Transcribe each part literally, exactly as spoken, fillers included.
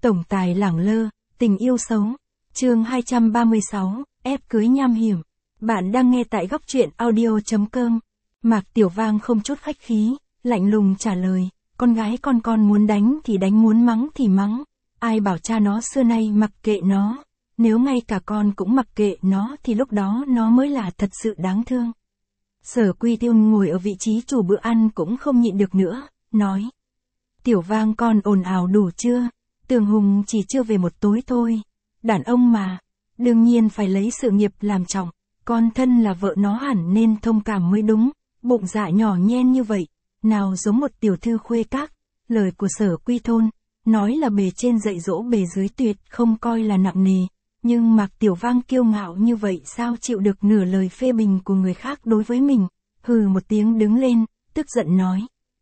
Tổng tài lẳng lơ, tình yêu xấu. Chương hai trăm ba mươi sáu, ép cưới nham hiểm. Bạn đang nghe tại góc truyện audio.com. Mạc Tiểu Vang không chút khách khí, lạnh lùng trả lời, con gái con con muốn đánh thì đánh, muốn mắng thì mắng. Ai bảo cha nó xưa nay mặc kệ nó. Nếu ngay cả con cũng mặc kệ nó thì lúc đó nó mới là thật sự đáng thương. Sở Quy Tiêu ngồi ở vị trí chủ bữa ăn cũng không nhịn được nữa, nói. Tiểu Vang con ồn ào đủ chưa? Tường Hùng chỉ chưa về một tối thôi. Đàn ông mà, đương nhiên phải lấy sự nghiệp làm trọng. Con thân là vợ nó hẳn nên thông cảm mới đúng. Bụng dạ nhỏ nhen như vậy, nào giống một tiểu thư khuê các. Lời của Sở Quy Thôn, nói là bề trên dạy dỗ bề dưới tuyệt không coi là nặng nề. Nhưng Mạc Tiểu Vang kiêu ngạo như vậy sao chịu được nửa lời phê bình của người khác đối với mình. Hừ một tiếng đứng lên, tức giận nói.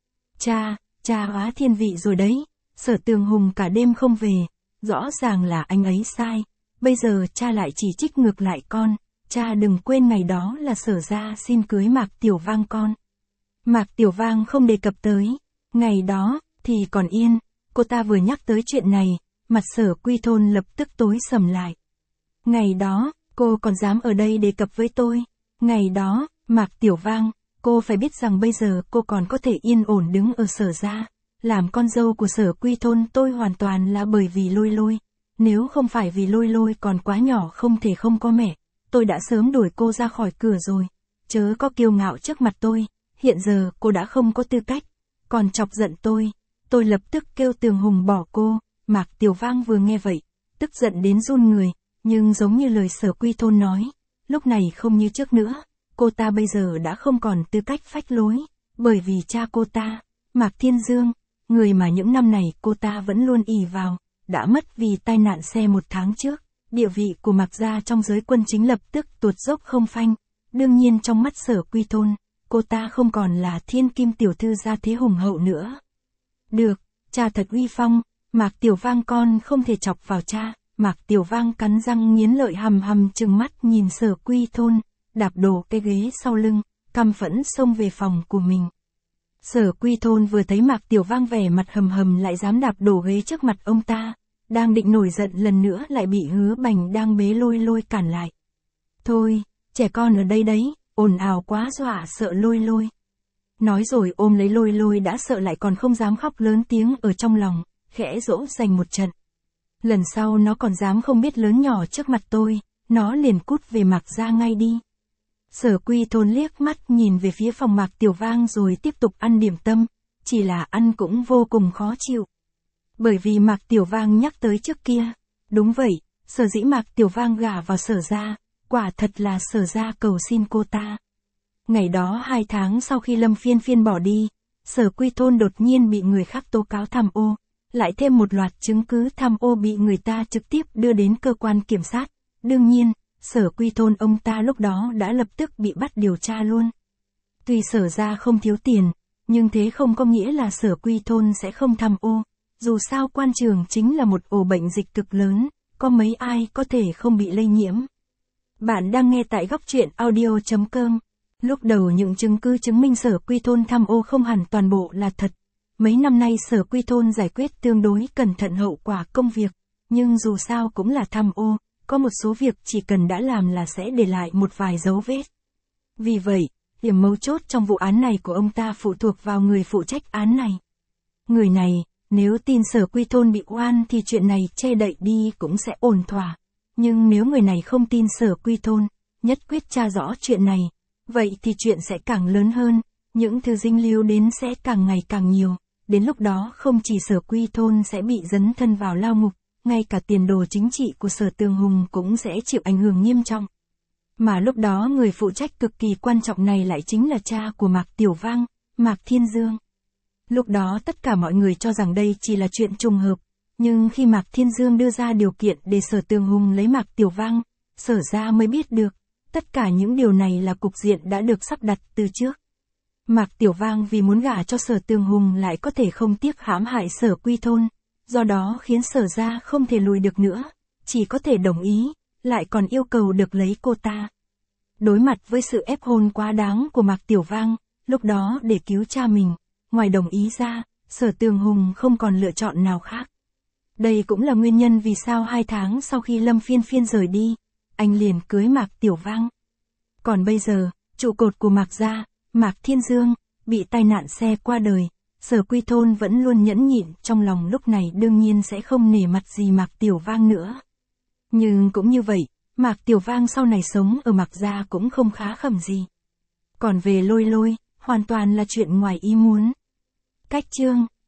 Cha, cha hóa thiên vị rồi đấy. Sở Tường Hùng cả đêm không về, rõ ràng là anh ấy sai. Bây giờ cha lại chỉ trích ngược lại con. Cha đừng quên ngày đó là Sở gia xin cưới Mạc Tiểu Vang con. Mạc Tiểu Vang không đề cập tới. Ngày đó, thì còn yên. Cô ta vừa nhắc tới chuyện này, mặt Sở Quy Thôn lập tức tối sầm lại. Ngày đó, cô còn dám ở đây đề cập với tôi. Ngày đó, Mạc Tiểu Vang, cô phải biết rằng bây giờ cô còn có thể yên ổn đứng ở Sở gia. Làm con dâu của Sở Quy Thôn tôi hoàn toàn là bởi vì Lôi Lôi. Nếu không phải vì Lôi Lôi còn quá nhỏ không thể không có mẹ, tôi đã sớm đuổi cô ra khỏi cửa rồi. Chớ có kiêu ngạo trước mặt tôi, hiện giờ cô đã không có tư cách. Còn chọc giận tôi, tôi lập tức kêu Tường Hùng bỏ cô. Mạc Tiểu Vang vừa nghe vậy, tức giận đến run người, nhưng giống như lời Sở Quy Thôn nói, lúc này không như trước nữa, cô ta bây giờ đã không còn tư cách phách lối, bởi vì cha cô ta, Mạc Thiên Dương, người mà những năm này cô ta vẫn luôn ỷ vào, đã mất vì tai nạn xe một tháng trước. Địa vị của Mạc gia trong giới quân chính lập tức tuột dốc không phanh. Đương nhiên trong mắt Sở Quy Thôn, cô ta không còn là thiên kim tiểu thư gia thế hùng hậu nữa. Được, cha thật uy phong, Mạc Tiểu Vang con không thể chọc vào cha. Mạc Tiểu Vang cắn răng nghiến lợi hầm hầm trừng mắt nhìn Sở Quy Thôn, đạp đổ cái ghế sau lưng, căm phẫn xông về phòng của mình. Sở Quy Thôn vừa thấy Mạc Tiểu Vang vẻ mặt hầm hầm lại dám đạp đổ ghế trước mặt ông ta, đang định nổi giận lần nữa lại bị Hứa Bành đang bế Lôi Lôi cản lại. Thôi, trẻ con ở đây đấy, ồn ào quá dọa sợ Lôi Lôi. Nói rồi ôm lấy Lôi Lôi đã sợ lại còn không dám khóc lớn tiếng ở trong lòng, khẽ dỗ dành một trận. Lần sau nó còn dám không biết lớn nhỏ trước mặt tôi, nó liền cút về Mạc gia ngay đi. Sở Quy Thôn liếc mắt nhìn về phía phòng Mạc Tiểu Vang rồi tiếp tục ăn điểm tâm, chỉ là ăn cũng vô cùng khó chịu. Bởi vì Mạc Tiểu Vang nhắc tới trước kia, đúng vậy, sở dĩ Mạc Tiểu Vang gả vào Sở gia, quả thật là Sở gia cầu xin cô ta. Ngày đó hai tháng sau khi Lâm Phiên Phiên bỏ đi, Sở Quy Thôn đột nhiên bị người khác tố cáo tham ô, lại thêm một loạt chứng cứ tham ô bị người ta trực tiếp đưa đến cơ quan kiểm sát. Đương nhiên, Sở Quy Thôn ông ta lúc đó đã lập tức bị bắt điều tra luôn. Tuy Sở gia không thiếu tiền, nhưng thế không có nghĩa là Sở Quy Thôn sẽ không tham ô. Dù sao quan trường chính là một ổ bệnh dịch cực lớn, có mấy ai có thể không bị lây nhiễm. Bạn đang nghe tại góc truyện audio.com. Lúc đầu những chứng cứ chứng minh Sở Quy Thôn tham ô không hẳn toàn bộ là thật. Mấy năm nay Sở Quy Thôn giải quyết tương đối cẩn thận hậu quả công việc, nhưng dù sao cũng là tham ô, có một số việc chỉ cần đã làm là sẽ để lại một vài dấu vết. Vì vậy, điểm mấu chốt trong vụ án này của ông ta phụ thuộc vào người phụ trách án này. Người này, nếu tin Sở Quy Thôn bị oan thì chuyện này che đậy đi cũng sẽ ổn thỏa. Nhưng nếu người này không tin Sở Quy Thôn, nhất quyết tra rõ chuyện này, vậy thì chuyện sẽ càng lớn hơn, những thứ dính líu đến sẽ càng ngày càng nhiều. Đến lúc đó không chỉ Sở Quy Thôn sẽ bị dấn thân vào lao ngục, ngay cả tiền đồ chính trị của Sở Tường Hùng cũng sẽ chịu ảnh hưởng nghiêm trọng. Mà lúc đó người phụ trách cực kỳ quan trọng này lại chính là cha của Mạc Tiểu Vang, Mạc Thiên Dương. Lúc đó tất cả mọi người cho rằng đây chỉ là chuyện trùng hợp, nhưng khi Mạc Thiên Dương đưa ra điều kiện để Sở Tường Hùng lấy Mạc Tiểu Vang, Sở gia mới biết được, tất cả những điều này là cục diện đã được sắp đặt từ trước. Mạc Tiểu Vang vì muốn gả cho Sở Tường Hùng lại có thể không tiếc hãm hại Sở Quy Thôn, do đó khiến Sở gia không thể lùi được nữa, chỉ có thể đồng ý, lại còn yêu cầu được lấy cô ta. Đối mặt với sự ép hôn quá đáng của Mạc Tiểu Vang, lúc đó để cứu cha mình, ngoài đồng ý ra, Sở Tường Hùng không còn lựa chọn nào khác. Đây cũng là nguyên nhân vì sao hai tháng sau khi Lâm Phiên Phiên rời đi, anh liền cưới Mạc Tiểu Vang. Còn bây giờ, trụ cột của Mạc gia, Mạc Thiên Dương, bị tai nạn xe qua đời, Sở Quy Thôn vẫn luôn nhẫn nhịn, trong lòng lúc này đương nhiên sẽ không nể mặt gì Mạc Tiểu Vang nữa. Nhưng cũng như vậy, Mạc Tiểu Vang sau này sống ở Mạc gia cũng không khá khẩm gì. Còn về Lôi Lôi, hoàn toàn là chuyện ngoài ý muốn. Cách chương